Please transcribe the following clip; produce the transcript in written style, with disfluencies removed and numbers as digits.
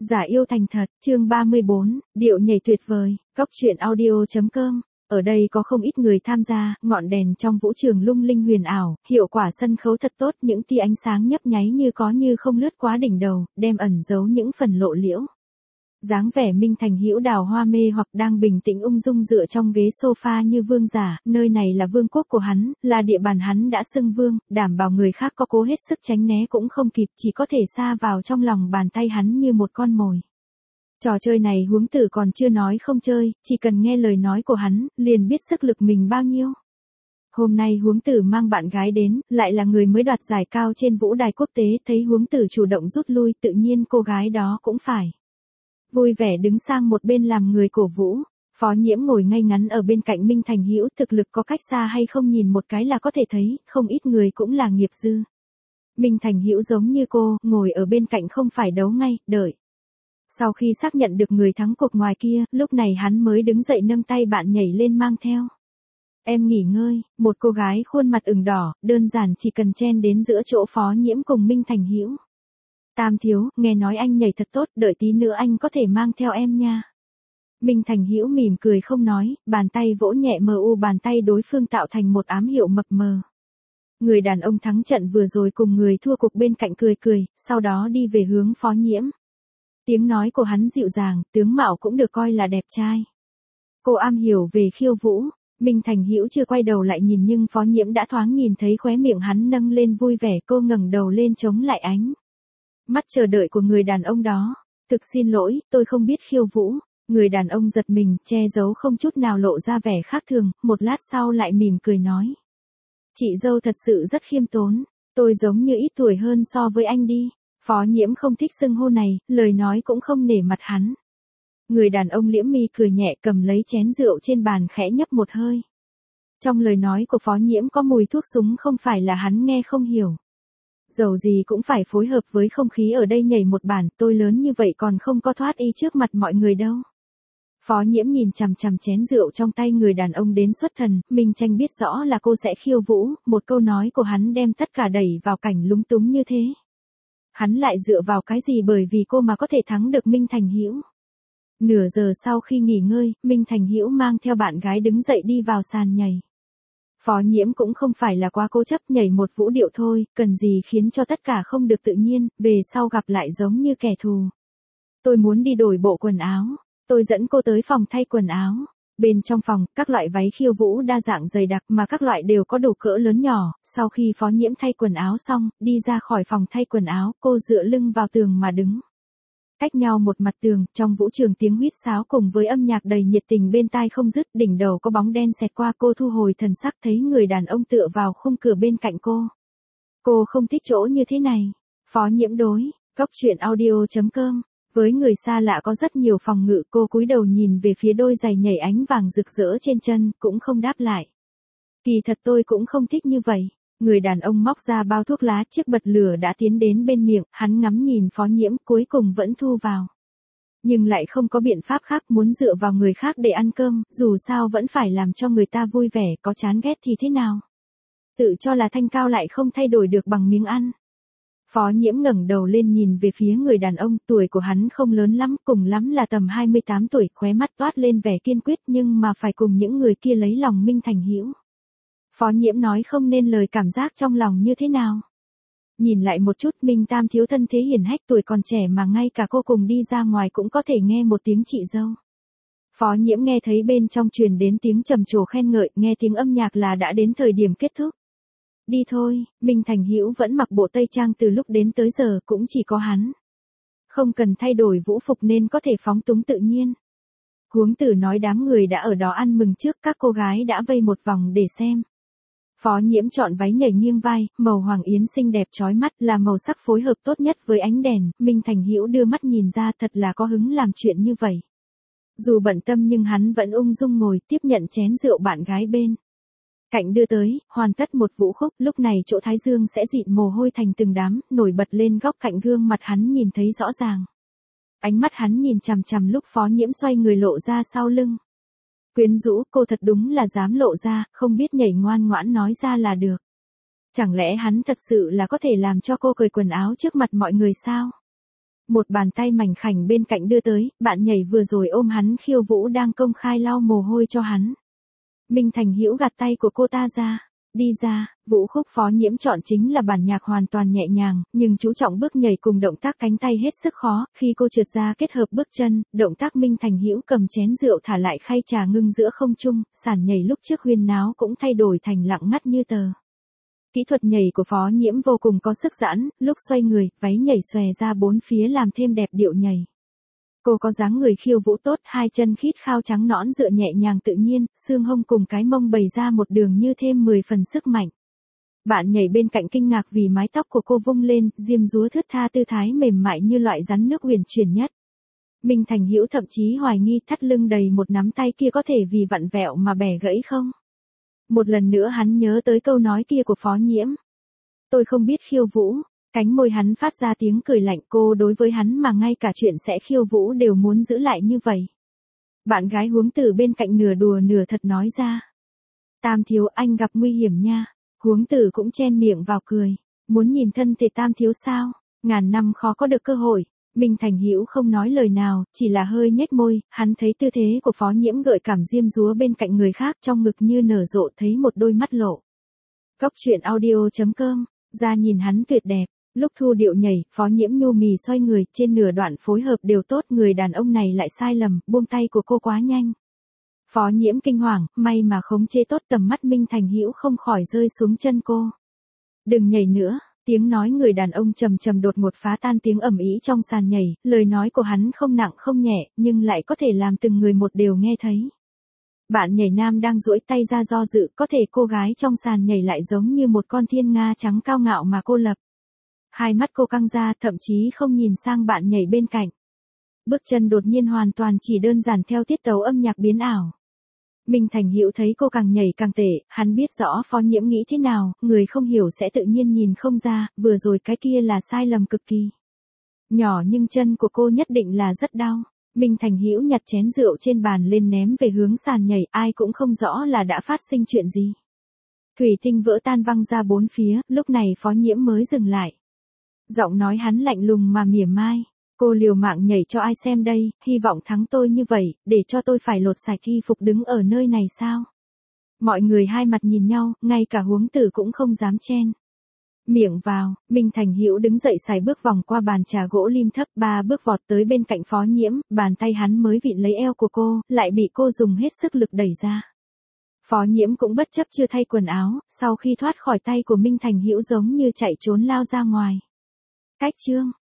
Giả yêu thành thật, chương 34, điệu nhảy tuyệt vời, góc truyện audio.com. Ở đây có không ít người tham gia, ngọn đèn trong vũ trường lung linh huyền ảo, hiệu quả sân khấu thật tốt, những tia ánh sáng nhấp nháy như có như không lướt quá đỉnh đầu, đem ẩn giấu những phần lộ liễu. Dáng vẻ Minh Thành Hữu đào hoa mê hoặc đang bình tĩnh ung dung dựa trong ghế sofa như vương giả, nơi này là vương quốc của hắn, là địa bàn hắn đã xưng vương, đảm bảo người khác có cố hết sức tránh né cũng không kịp, chỉ có thể sa vào trong lòng bàn tay hắn như một con mồi. Trò chơi này Huống Tử còn chưa nói không chơi, chỉ cần nghe lời nói của hắn, liền biết sức lực mình bao nhiêu. Hôm nay Huống Tử mang bạn gái đến, lại là người mới đoạt giải cao trên vũ đài quốc tế, thấy Huống Tử chủ động rút lui, tự nhiên cô gái đó cũng phải vui vẻ đứng sang một bên làm người cổ vũ. Phó Nhiễm ngồi ngay ngắn ở bên cạnh Minh Thành Hữu, thực lực có cách xa hay không nhìn một cái là có thể thấy, không ít người cũng là nghiệp dư. Minh Thành Hữu giống như cô, ngồi ở bên cạnh không phải đấu ngay, đợi. Sau khi xác nhận được người thắng cuộc ngoài kia, lúc này hắn mới đứng dậy nâng tay bạn nhảy lên mang theo. Em nghỉ ngơi, một cô gái khuôn mặt ửng đỏ, đơn giản chỉ cần chen đến giữa chỗ Phó Nhiễm cùng Minh Thành Hữu. Tam thiếu, nghe nói anh nhảy thật tốt, đợi tí nữa anh có thể mang theo em nha. Minh Thành Hữu mỉm cười không nói, bàn tay vỗ nhẹ bàn tay đối phương tạo thành một ám hiệu mập mờ. Người đàn ông thắng trận vừa rồi cùng người thua cuộc bên cạnh cười, sau đó đi về hướng Phó Nhiễm. Tiếng nói của hắn dịu dàng, tướng mạo cũng được coi là đẹp trai. Cô am hiểu về khiêu vũ. Minh Thành Hữu chưa quay đầu lại nhìn nhưng Phó Nhiễm đã thoáng nhìn thấy khóe miệng hắn nâng lên vui vẻ, cô ngẩng đầu lên chống lại ánh mắt chờ đợi của người đàn ông đó. Thực xin lỗi, tôi không biết khiêu vũ. Người đàn ông giật mình, che giấu không chút nào lộ ra vẻ khác thường, một lát sau lại mỉm cười nói. Chị dâu thật sự rất khiêm tốn, tôi giống như ít tuổi hơn so với anh đi. Phó Nhiễm không thích xưng hô này, lời nói cũng không nể mặt hắn. Người đàn ông liễm mi cười nhẹ cầm lấy chén rượu trên bàn khẽ nhấp một hơi. Trong lời nói của Phó Nhiễm có mùi thuốc súng không phải là hắn nghe không hiểu. Dầu gì cũng phải phối hợp với không khí ở đây nhảy một bản, tôi lớn như vậy còn không có thoát y trước mặt mọi người đâu. Phó Nhiễm nhìn chằm chằm chén rượu trong tay người đàn ông đến xuất thần, Minh Tranh biết rõ là cô sẽ khiêu vũ, một câu nói của hắn đem tất cả đẩy vào cảnh lúng túng như thế. Hắn lại dựa vào cái gì bởi vì cô mà có thể thắng được Minh Thành Hữu. Nửa giờ sau khi nghỉ ngơi, Minh Thành Hữu mang theo bạn gái đứng dậy đi vào sàn nhảy. Phó Nhiễm cũng không phải là quá cố chấp, nhảy một vũ điệu thôi, cần gì khiến cho tất cả không được tự nhiên, về sau gặp lại giống như kẻ thù. Tôi muốn đi đổi bộ quần áo. Tôi dẫn cô tới phòng thay quần áo. Bên trong phòng, các loại váy khiêu vũ đa dạng dày đặc mà các loại đều có đủ cỡ lớn nhỏ. Sau khi Phó Nhiễm thay quần áo xong, đi ra khỏi phòng thay quần áo, cô dựa lưng vào tường mà đứng. Cách nhau một mặt tường, trong vũ trường tiếng huýt sáo cùng với âm nhạc đầy nhiệt tình bên tai không dứt, đỉnh đầu có bóng đen xẹt qua, cô thu hồi thần sắc thấy người đàn ông tựa vào khung cửa bên cạnh cô. Cô không thích chỗ như thế này. Phó Nhiễm đối, góc truyện audio.com. Với người xa lạ có rất nhiều phòng ngự, cô cúi đầu nhìn về phía đôi giày nhảy ánh vàng rực rỡ trên chân, cũng không đáp lại. Kỳ thật tôi cũng không thích như vậy. Người đàn ông móc ra bao thuốc lá, chiếc bật lửa đã tiến đến bên miệng, hắn ngắm nhìn Phó Nhiễm cuối cùng vẫn thu vào. Nhưng lại không có biện pháp khác, muốn dựa vào người khác để ăn cơm, dù sao vẫn phải làm cho người ta vui vẻ, có chán ghét thì thế nào. Tự cho là thanh cao lại không thay đổi được bằng miếng ăn. Phó Nhiễm ngẩng đầu lên nhìn về phía người đàn ông, tuổi của hắn không lớn lắm, cùng lắm là tầm 28 tuổi, khóe mắt toát lên vẻ kiên quyết nhưng mà phải cùng những người kia lấy lòng Minh Thành Hữu. Phó Nhiễm nói không nên lời cảm giác trong lòng như thế nào. Nhìn lại một chút, Minh Tam thiếu thân thế hiển hách, tuổi còn trẻ mà ngay cả cô cùng đi ra ngoài cũng có thể nghe một tiếng chị dâu. Phó Nhiễm nghe thấy bên trong truyền đến tiếng trầm trồ khen ngợi, nghe tiếng âm nhạc là đã đến thời điểm kết thúc. Đi thôi, Minh Thành Hữu vẫn mặc bộ tây trang từ lúc đến tới giờ, cũng chỉ có hắn không cần thay đổi vũ phục nên có thể phóng túng tự nhiên. Huống Tử nói đám người đã ở đó ăn mừng trước, các cô gái đã vây một vòng để xem. Phó Nhiễm chọn váy nhảy nghiêng vai, màu hoàng yến xinh đẹp chói mắt, là màu sắc phối hợp tốt nhất với ánh đèn. Minh Thành Hữu đưa mắt nhìn ra, thật là có hứng làm chuyện như vậy. Dù bận tâm nhưng hắn vẫn ung dung ngồi tiếp nhận chén rượu bạn gái bên cạnh đưa tới, hoàn tất một vũ khúc, lúc này chỗ thái dương sẽ dịn mồ hôi thành từng đám, nổi bật lên góc cạnh gương mặt hắn nhìn thấy rõ ràng. Ánh mắt hắn nhìn chằm chằm lúc Phó Nhiễm xoay người lộ ra sau lưng. Quyến rũ, cô thật đúng là dám lộ ra, không biết nhảy ngoan ngoãn nói ra là được. Chẳng lẽ hắn thật sự là có thể làm cho cô cởi quần áo trước mặt mọi người sao? một bàn tay mảnh khảnh bên cạnh đưa tới, bạn nhảy vừa rồi ôm hắn khiêu vũ đang công khai lau mồ hôi cho hắn. Minh Thành Hữu gạt tay của cô ta ra. Đi ra, vũ khúc Phó Nhiễm chọn chính là bản nhạc hoàn toàn nhẹ nhàng, nhưng chú trọng bước nhảy cùng động tác cánh tay hết sức khó, khi cô trượt ra kết hợp bước chân, động tác Minh Thành Hữu cầm chén rượu thả lại khay trà ngưng giữa không trung, sàn nhảy lúc trước huyên náo cũng thay đổi thành lặng ngắt như tờ. Kỹ thuật nhảy của Phó Nhiễm vô cùng có sức giãn, lúc xoay người, váy nhảy xòe ra bốn phía làm thêm đẹp điệu nhảy. Cô có dáng người khiêu vũ tốt, hai chân khít khao trắng nõn dựa nhẹ nhàng tự nhiên, xương hông cùng cái mông bày ra một đường như thêm 10 phần sức mạnh. Bạn nhảy bên cạnh kinh ngạc vì mái tóc của cô vung lên, diêm dúa thướt tha tư thái mềm mại như loại rắn nước huyền chuyển nhất. Minh Thành Hữu thậm chí hoài nghi thắt lưng đầy một nắm tay kia có thể vì vặn vẹo mà bẻ gãy không. Một lần nữa hắn nhớ tới câu nói kia của Phó Nhiễm. Tôi không biết khiêu vũ. Cánh môi hắn phát ra tiếng cười lạnh, cô đối với hắn mà ngay cả chuyện sẽ khiêu vũ đều muốn giữ lại như vậy. Bạn gái Huống Tử bên cạnh nửa đùa nửa thật nói ra. Tam thiếu anh gặp nguy hiểm nha. Huống Tử cũng chen miệng vào cười. Muốn nhìn thân thể Tam thiếu sao? Ngàn năm khó có được cơ hội. Minh Thành Hữu không nói lời nào, chỉ là hơi nhếch môi, hắn thấy tư thế của Phó Nhiễm gợi cảm diêm dúa bên cạnh người khác trong ngực như nở rộ thấy một đôi mắt lộ. Cóc truyện audio.com, ra nhìn hắn tuyệt đẹp. Lúc thu điệu nhảy, Phó Nhiễm nhu mì xoay người, trên nửa đoạn phối hợp đều tốt, người đàn ông này lại sai lầm, buông tay của cô quá nhanh. Phó Nhiễm kinh hoàng, may mà khống chế tốt tầm mắt Minh Thành Hữu không khỏi rơi xuống chân cô. Đừng nhảy nữa, tiếng nói người đàn ông trầm trầm đột ngột phá tan tiếng ầm ĩ trong sàn nhảy, lời nói của hắn không nặng không nhẹ, nhưng lại có thể làm từng người một đều nghe thấy. Bạn nhảy nam đang duỗi tay ra do dự, có thể cô gái trong sàn nhảy lại giống như một con thiên nga trắng cao ngạo mà cô lập. Hai mắt cô căng ra, thậm chí không nhìn sang bạn nhảy bên cạnh. Bước chân đột nhiên hoàn toàn chỉ đơn giản theo tiết tấu âm nhạc biến ảo. Minh Thành Hữu thấy cô càng nhảy càng tệ, hắn biết rõ Phó Nhiễm nghĩ thế nào, người không hiểu sẽ tự nhiên nhìn không ra, vừa rồi cái kia là sai lầm cực kỳ. Nhỏ nhưng chân của cô nhất định là rất đau. Minh Thành Hữu nhặt chén rượu trên bàn lên ném về hướng sàn nhảy, ai cũng không rõ là đã phát sinh chuyện gì. Thủy tinh vỡ tan văng ra bốn phía, lúc này Phó Nhiễm mới dừng lại. Giọng nói hắn lạnh lùng mà mỉa mai. Cô liều mạng nhảy cho ai xem đây, hy vọng thắng tôi như vậy, để cho tôi phải lột sạch y phục đứng ở nơi này sao? Mọi người hai mặt nhìn nhau, ngay cả Huống Tử cũng không dám chen miệng vào. Minh Thành Hữu đứng dậy sải bước vòng qua bàn trà gỗ lim thấp, 3 bước vọt tới bên cạnh Phó Nhiễm, bàn tay hắn mới vịn lấy eo của cô, lại bị cô dùng hết sức lực đẩy ra. Phó Nhiễm cũng bất chấp chưa thay quần áo, sau khi thoát khỏi tay của Minh Thành Hữu giống như chạy trốn lao ra ngoài. Cách chương